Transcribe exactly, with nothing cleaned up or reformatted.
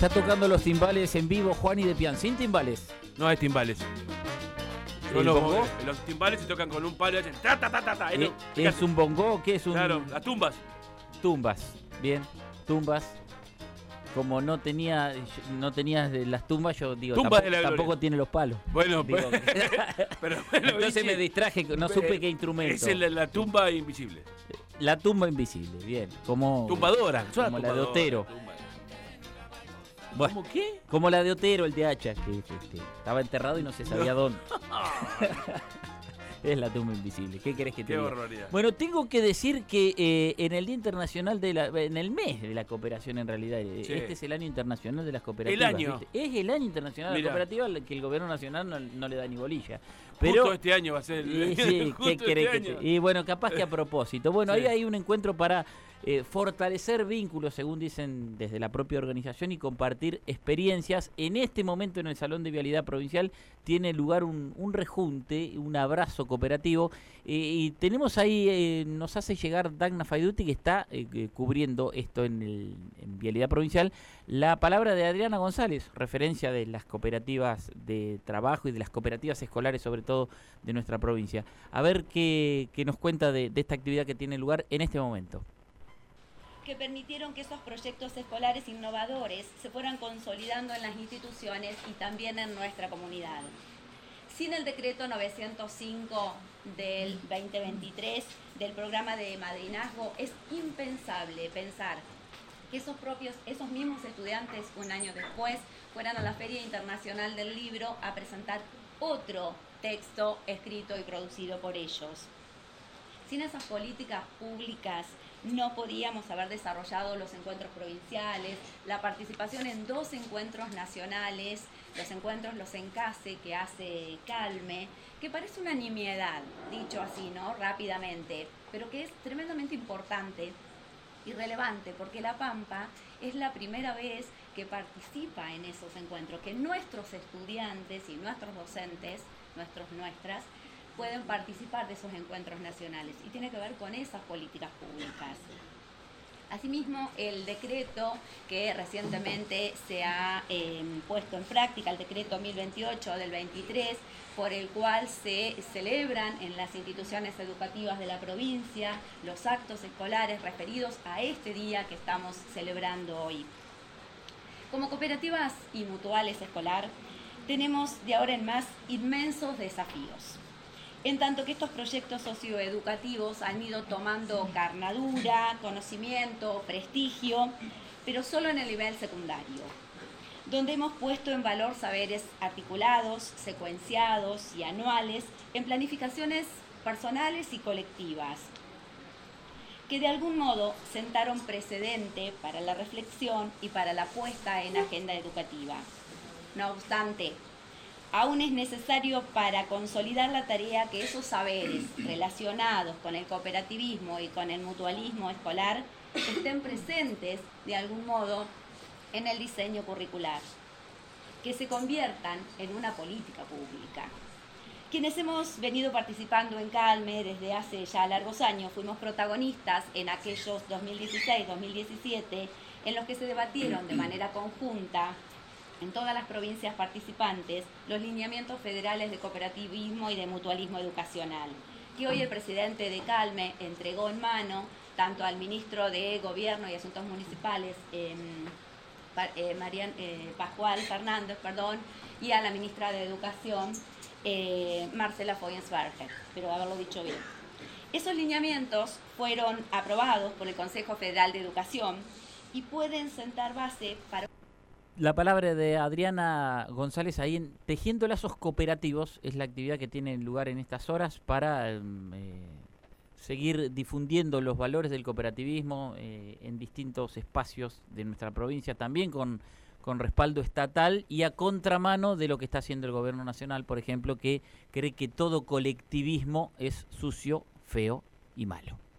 Está tocando los timbales en vivo Juani de Pian, sin timbales. No hay timbales. ¿El los, bongo? los timbales se tocan con un palo y hacen ta ta ta ta ta. ¿Es, ¿Es un bongo o qué es un...? Claro, las tumbas. Tumbas, bien, tumbas. Como no tenía no tenías de las tumbas, yo digo, Tumbas tampoco, de la tampoco gloria. tiene los palos. Bueno, Digo, pero bueno, entonces ¿viste? me distraje, no supe qué instrumento. Es la, la tumba invisible. La tumba invisible, bien. Como, Tumbadora. como la de Otero. Tumba. Bueno, ¿Cómo qué? como la de Otero, el de Hacha, que, que, que estaba enterrado y no se sabía No. dónde. Es la tumba invisible. ¿Qué querés que te Qué diga? barbaridad. Bueno, tengo que decir que eh, en el Día Internacional de la... En el mes de la cooperación, en realidad. eh, Sí. Este es el año internacional de las cooperativas. El año. ¿viste? Es el año internacional de Mirá. la cooperativa al que el gobierno nacional no, no le da ni bolilla. Justo Pero... este año va a ser el... Y, sí, justo ¿qué querés este que año. te- y bueno, capaz que a propósito. Bueno, Sí. ahí hay un encuentro para eh, fortalecer vínculos, según dicen desde la propia organización, y compartir experiencias. En este momento en el Salón de Vialidad Provincial tiene lugar un, un rejunte, un abrazo cooperativo. Eh, y tenemos ahí, eh, nos hace llegar Dagna Faiduti, que está eh, eh, cubriendo esto en, el, en Vialidad Provincial, la palabra de Adriana González, referencia de las cooperativas de trabajo y de las cooperativas escolares, sobre todo de nuestra provincia. A ver qué, qué nos cuenta de, de esta actividad que tiene lugar en este momento. Que permitieron que esos proyectos escolares innovadores se fueran consolidando en las instituciones y también en nuestra comunidad. Sin el decreto novecientos cinco del veinte veintitrés del programa de madrinazgo, es impensable pensar que esos propios, esos mismos estudiantes un año después fueran a la Feria Internacional del Libro a presentar otro texto escrito y producido por ellos. Sin esas políticas públicas no podíamos haber desarrollado los encuentros provinciales, la participación en dos encuentros nacionales, los encuentros Los Encase que hace Calme, que parece una nimiedad, dicho así, ¿no? Rápidamente, pero que es tremendamente importante y relevante, porque La Pampa es la primera vez que participa en esos encuentros, que nuestros estudiantes y nuestros docentes, nuestros, nuestras, pueden participar de esos encuentros nacionales, y tiene que ver con esas políticas públicas. Asimismo, el decreto que recientemente se ha eh, puesto en práctica, el decreto mil veintiocho del veintitrés, por el cual se celebran en las instituciones educativas de la provincia los actos escolares referidos a este día que estamos celebrando hoy. Como cooperativas y mutuales escolar, tenemos de ahora en más inmensos desafíos, en tanto que estos proyectos socioeducativos han ido tomando carnadura, conocimiento, prestigio, pero solo en el nivel secundario, donde hemos puesto en valor saberes articulados, secuenciados y anuales en planificaciones personales y colectivas, que de algún modo sentaron precedente para la reflexión y para la puesta en agenda educativa. No obstante, aún es necesario para consolidar la tarea que esos saberes relacionados con el cooperativismo y con el mutualismo escolar estén presentes de algún modo en el diseño curricular, que se conviertan en una política pública. Quienes hemos venido participando en Calme desde hace ya largos años fuimos protagonistas en aquellos dos mil dieciséis dos mil diecisiete en los que se debatieron de manera conjunta en todas las provincias participantes los lineamientos federales de cooperativismo y de mutualismo educacional, que hoy el presidente de Calme entregó en mano tanto al ministro de Gobierno y Asuntos Municipales, eh, eh, Marian, eh, Pascual Fernández, perdón, y a la ministra de Educación, eh, Marcela Foyens-Barger, pero haberlo dicho bien. Esos lineamientos fueron aprobados por el Consejo Federal de Educación y pueden sentar base para... La palabra de Adriana González ahí en Tejiendo Lazos Cooperativos es la actividad que tiene lugar en estas horas para eh, seguir difundiendo los valores del cooperativismo eh, en distintos espacios de nuestra provincia, también con, con respaldo estatal y a contramano de lo que está haciendo el gobierno nacional, por ejemplo, que cree que todo colectivismo es sucio, feo y malo.